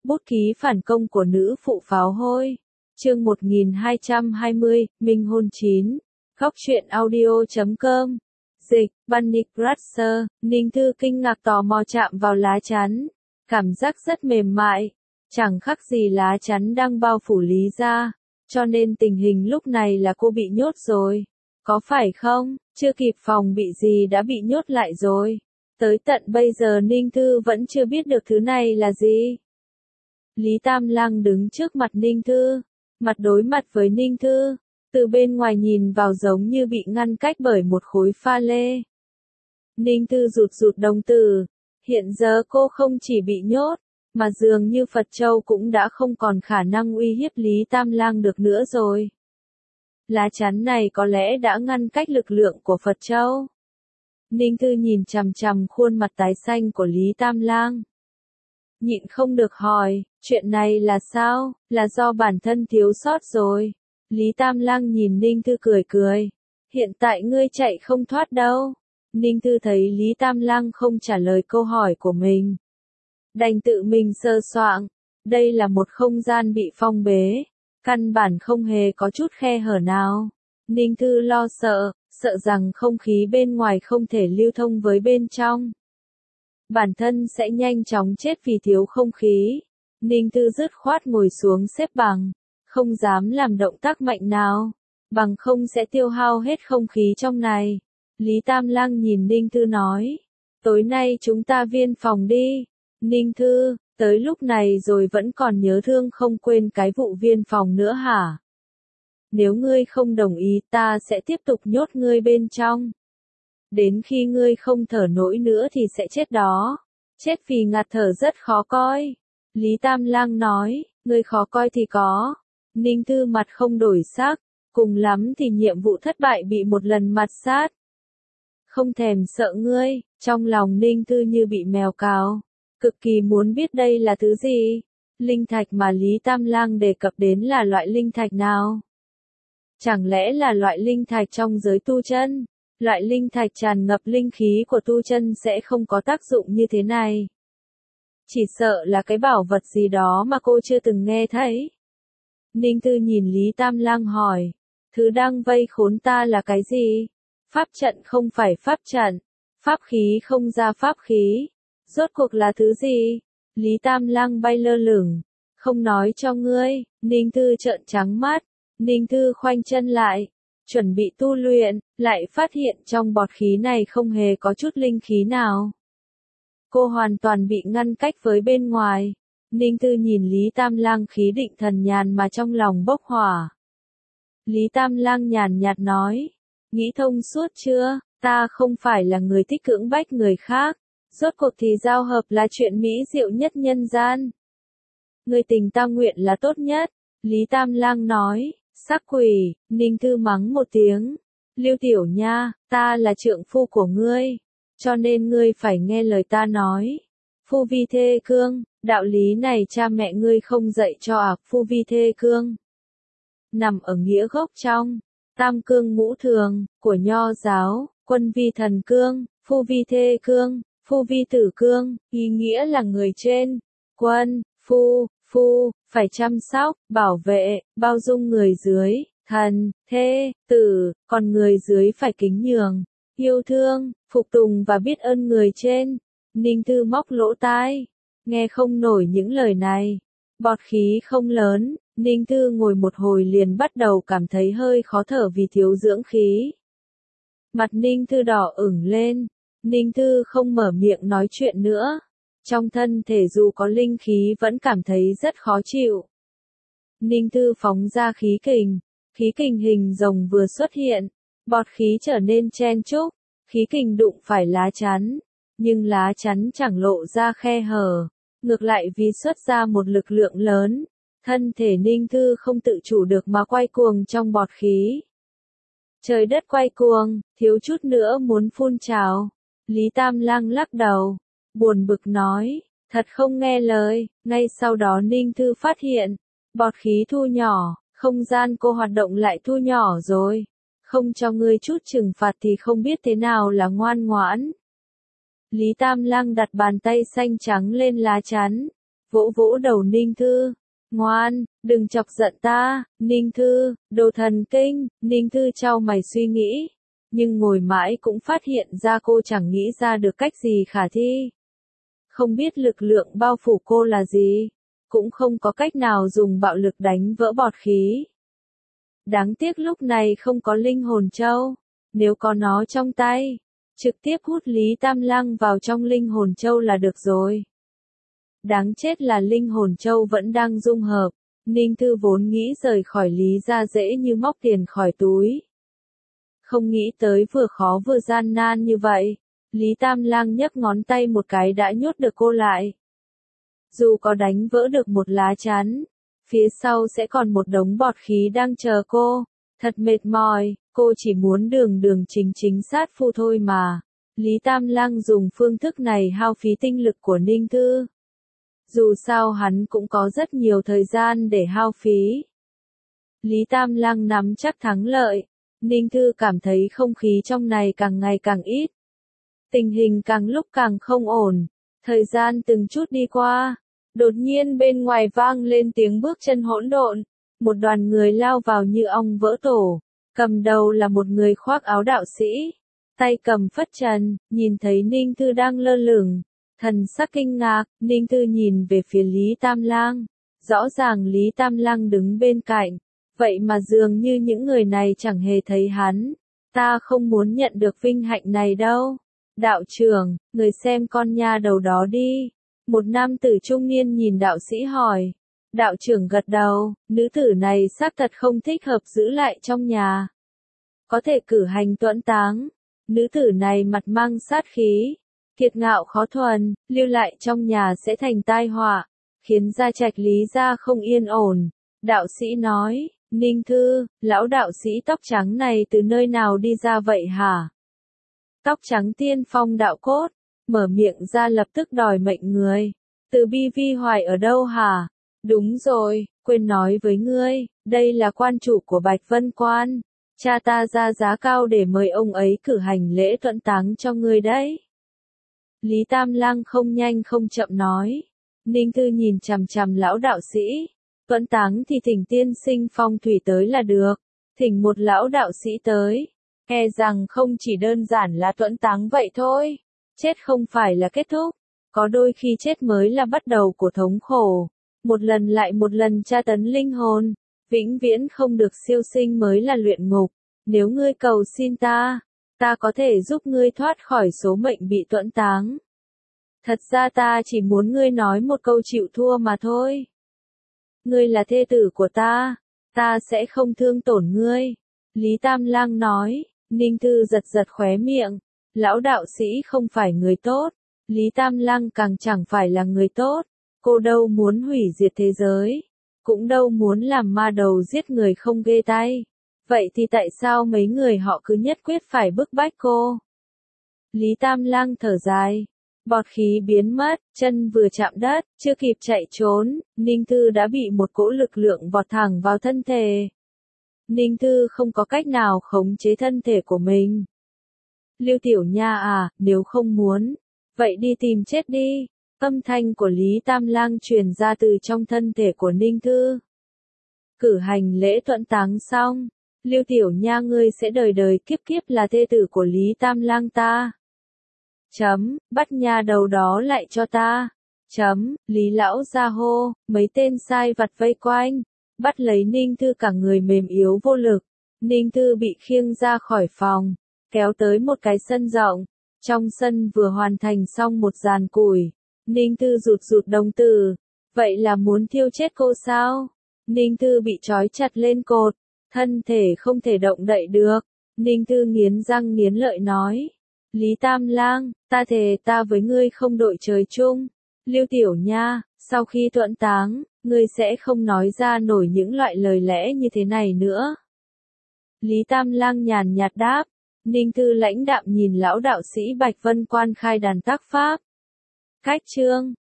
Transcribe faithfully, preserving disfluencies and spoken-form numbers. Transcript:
Bút ký phản công của nữ phụ pháo hôi. Chương một nghìn hai trăm hai mươi, Minh hôn chín. Góc truyện audio chấm com. Dịch, Bunny Brasser, Ninh Thư kinh ngạc tò mò chạm vào lá chắn. Cảm giác rất mềm mại. Chẳng khác gì lá chắn đang bao phủ Lý gia. Cho nên tình hình lúc này là cô bị nhốt rồi. Có phải không? Chưa kịp phòng bị gì đã bị nhốt lại rồi. Tới tận bây giờ Ninh Thư vẫn chưa biết được thứ này là gì. Lý Tam Lang đứng trước mặt Ninh Thư, mặt đối mặt với Ninh Thư, từ bên ngoài nhìn vào giống như bị ngăn cách bởi một khối pha lê. Ninh Thư rụt rụt đồng tử, hiện giờ cô không chỉ bị nhốt, mà dường như Phật Châu cũng đã không còn khả năng uy hiếp Lý Tam Lang được nữa rồi. Lá chắn này có lẽ đã ngăn cách lực lượng của Phật Châu. Ninh Thư nhìn chằm chằm khuôn mặt tái xanh của Lý Tam Lang. Nhịn không được hỏi, chuyện này là sao, là do bản thân thiếu sót rồi. Lý Tam Lang nhìn Ninh Thư cười cười. Hiện tại ngươi chạy không thoát đâu. Ninh Thư thấy Lý Tam Lang không trả lời câu hỏi của mình. Đành tự mình sơ soạng. Đây là một không gian bị phong bế. Căn bản không hề có chút khe hở nào. Ninh Thư lo sợ, sợ rằng không khí bên ngoài không thể lưu thông với bên trong. Bản thân sẽ nhanh chóng chết vì thiếu không khí. Ninh Thư dứt khoát ngồi xuống xếp bằng, không dám làm động tác mạnh nào, bằng không sẽ tiêu hao hết không khí trong này. Lý Tam Lang nhìn Ninh Thư nói, tối nay chúng ta viên phòng đi. Ninh Thư, tới lúc này rồi vẫn còn nhớ thương không quên cái vụ viên phòng nữa hả? Nếu ngươi không đồng ý ta sẽ tiếp tục nhốt ngươi bên trong. Đến khi ngươi không thở nổi nữa thì sẽ chết đó. Chết vì ngạt thở rất khó coi. Lý Tam Lang nói, ngươi khó coi thì có. Ninh Thư mặt không đổi sắc, cùng lắm thì nhiệm vụ thất bại bị một lần mặt sát. Không thèm sợ ngươi, trong lòng Ninh Thư như bị mèo cào, cực kỳ muốn biết đây là thứ gì. Linh thạch mà Lý Tam Lang đề cập đến là loại linh thạch nào? Chẳng lẽ là loại linh thạch trong giới tu chân? Loại linh thạch tràn ngập linh khí của tu chân sẽ không có tác dụng như thế này. Chỉ sợ là cái bảo vật gì đó mà cô chưa từng nghe thấy. Ninh Thư nhìn Lý Tam Lang hỏi, thứ đang vây khốn ta là cái gì? Pháp trận không phải pháp trận, pháp khí không ra pháp khí. Rốt cuộc là thứ gì? Lý Tam Lang bay lơ lửng, không nói cho ngươi. Ninh Thư trợn trắng mắt, Ninh Thư khoanh chân lại, chuẩn bị tu luyện, lại phát hiện trong bọt khí này không hề có chút linh khí nào. Cô hoàn toàn bị ngăn cách với bên ngoài. Ninh Thư nhìn Lý Tam Lang khí định thần nhàn mà trong lòng bốc hỏa. Lý Tam Lang nhàn nhạt nói, nghĩ thông suốt chưa, ta không phải là người thích cưỡng bách người khác, rốt cuộc thì giao hợp là chuyện mỹ diệu nhất nhân gian. Người tình ta nguyện là tốt nhất, Lý Tam Lang nói. Sắc quỷ, Ninh Thư mắng một tiếng. Lưu Tiểu Nha, ta là trượng phu của ngươi, cho nên ngươi phải nghe lời ta nói. Phu vi thê cương, đạo lý này cha mẹ ngươi không dạy cho à? Phu vi thê cương nằm ở nghĩa gốc trong tam cương ngũ thường của Nho giáo. Quân vi thần cương, phu vi thê cương, phu vi tử cương, ý nghĩa là người trên, quân, phu, phu, phải chăm sóc, bảo vệ, bao dung người dưới, thần, thê, tử, còn người dưới phải kính nhường, yêu thương, phục tùng và biết ơn người trên. Ninh Thư móc lỗ tai, nghe không nổi những lời này. Bọt khí không lớn, Ninh Thư ngồi một hồi liền bắt đầu cảm thấy hơi khó thở vì thiếu dưỡng khí. Mặt Ninh Thư đỏ ửng lên, Ninh Thư không mở miệng nói chuyện nữa. Trong thân thể dù có linh khí vẫn cảm thấy rất khó chịu. Ninh Thư phóng ra khí kình, khí kình hình rồng vừa xuất hiện, bọt khí trở nên chen chúc, khí kình đụng phải lá chắn, nhưng lá chắn chẳng lộ ra khe hở, ngược lại vì xuất ra một lực lượng lớn, thân thể Ninh Thư không tự chủ được mà quay cuồng trong bọt khí. Trời đất quay cuồng, thiếu chút nữa muốn phun trào. Lý Tam Lang lắc đầu, buồn bực nói, thật không nghe lời. Ngay sau đó Ninh Thư phát hiện, bọt khí thu nhỏ, không gian cô hoạt động lại thu nhỏ rồi. Không cho ngươi chút trừng phạt thì không biết thế nào là ngoan ngoãn. Lý Tam Lang đặt bàn tay xanh trắng lên lá chắn, vỗ vỗ đầu Ninh Thư. Ngoan, đừng chọc giận ta, Ninh Thư, đồ thần kinh, Ninh Thư chau mày suy nghĩ. Nhưng ngồi mãi cũng phát hiện ra cô chẳng nghĩ ra được cách gì khả thi. Không biết lực lượng bao phủ cô là gì, cũng không có cách nào dùng bạo lực đánh vỡ bọt khí. Đáng tiếc lúc này không có linh hồn châu, nếu có nó trong tay, trực tiếp hút Lý Tam Lăng vào trong linh hồn châu là được rồi. Đáng chết là linh hồn châu vẫn đang dung hợp, Ninh Thư vốn nghĩ rời khỏi Lý gia dễ như móc tiền khỏi túi. Không nghĩ tới vừa khó vừa gian nan như vậy, Lý Tam Lang nhấc ngón tay một cái đã nhốt được cô lại. Dù có đánh vỡ được một lá chắn, phía sau sẽ còn một đống bọt khí đang chờ cô, thật mệt mỏi, cô chỉ muốn đường đường chính chính sát phu thôi mà. Lý Tam Lang dùng phương thức này hao phí tinh lực của Ninh Thư. Dù sao hắn cũng có rất nhiều thời gian để hao phí. Lý Tam Lang nắm chắc thắng lợi, Ninh Thư cảm thấy không khí trong này càng ngày càng ít. Tình hình càng lúc càng không ổn, thời gian từng chút đi qua, đột nhiên bên ngoài vang lên tiếng bước chân hỗn độn, một đoàn người lao vào như ong vỡ tổ, cầm đầu là một người khoác áo đạo sĩ, tay cầm phất trần, nhìn thấy Ninh Thư đang lơ lửng, thần sắc kinh ngạc, Ninh Thư nhìn về phía Lý Tam Lang, rõ ràng Lý Tam Lang đứng bên cạnh, vậy mà dường như những người này chẳng hề thấy hắn, ta không muốn nhận được vinh hạnh này đâu. Đạo trưởng, người xem con nha đầu đó đi. Một nam tử trung niên nhìn đạo sĩ hỏi. Đạo trưởng gật đầu, nữ tử này xác thật không thích hợp giữ lại trong nhà. Có thể cử hành tuẫn táng. Nữ tử này mặt mang sát khí, kiệt ngạo khó thuần, lưu lại trong nhà sẽ thành tai họa, khiến gia trạch Lý gia không yên ổn. Đạo sĩ nói, Ninh Thư, lão đạo sĩ tóc trắng này từ nơi nào đi ra vậy hả? Tóc trắng tiên phong đạo cốt, mở miệng ra lập tức đòi mệnh người. Từ Bi Vi Hoài ở đâu hả? Đúng rồi, quên nói với ngươi, đây là quan chủ của Bạch Vân Quan. Cha ta ra giá cao để mời ông ấy cử hành lễ tuẫn táng cho ngươi đấy. Lý Tam Lang không nhanh không chậm nói. Ninh Thư nhìn chằm chằm lão đạo sĩ. Tuẫn táng thì thỉnh tiên sinh phong thủy tới là được. Thỉnh một lão đạo sĩ tới. E rằng không chỉ đơn giản là tuẫn táng vậy thôi. Chết không phải là kết thúc. Có đôi khi chết mới là bắt đầu của thống khổ. Một lần lại một lần tra tấn linh hồn. Vĩnh viễn không được siêu sinh mới là luyện ngục. Nếu ngươi cầu xin ta, ta có thể giúp ngươi thoát khỏi số mệnh bị tuẫn táng. Thật ra ta chỉ muốn ngươi nói một câu chịu thua mà thôi. Ngươi là thê tử của ta, ta sẽ không thương tổn ngươi. Lý Tam Lang nói. Ninh Thư giật giật khóe miệng. Lão đạo sĩ không phải người tốt. Lý Tam Lang càng chẳng phải là người tốt. Cô đâu muốn hủy diệt thế giới. Cũng đâu muốn làm ma đầu giết người không ghê tay. Vậy thì tại sao mấy người họ cứ nhất quyết phải bức bách cô? Lý Tam Lang thở dài. Bọt khí biến mất, chân vừa chạm đất, chưa kịp chạy trốn, Ninh Thư đã bị một cỗ lực lượng vọt thẳng vào thân thể. Ninh Thư không có cách nào khống chế thân thể của mình. Lưu Tiểu Nha à, nếu không muốn, vậy đi tìm chết đi. Âm thanh của Lý Tam Lang truyền ra từ trong thân thể của Ninh Thư. Cử hành lễ tuẫn táng xong, Lưu Tiểu Nha ngươi sẽ đời đời kiếp kiếp là thê tử của Lý Tam Lang ta. Chấm, bắt nha đầu đó lại cho ta. Chấm, Lý lão ra hô, mấy tên sai vặt vây quanh, bắt lấy Ninh Thư cả người mềm yếu vô lực. Ninh Thư bị khiêng ra khỏi phòng, kéo tới một cái sân rộng. Trong sân vừa hoàn thành xong một dàn củi. Ninh Thư rụt rụt đồng tử. Vậy là muốn thiêu chết cô sao? Ninh Thư bị trói chặt lên cột, thân thể không thể động đậy được. Ninh Thư nghiến răng nghiến lợi nói. Lý Tam Lang, ta thề ta với ngươi không đội trời chung. Lưu Tiểu Nha, sau khi tuẫn táng, ngươi sẽ không nói ra nổi những loại lời lẽ như thế này nữa. Lý Tam Lang nhàn nhạt đáp. Ninh Thư lãnh đạm nhìn lão đạo sĩ Bạch Vân Quan khai đàn tác pháp. Cách chương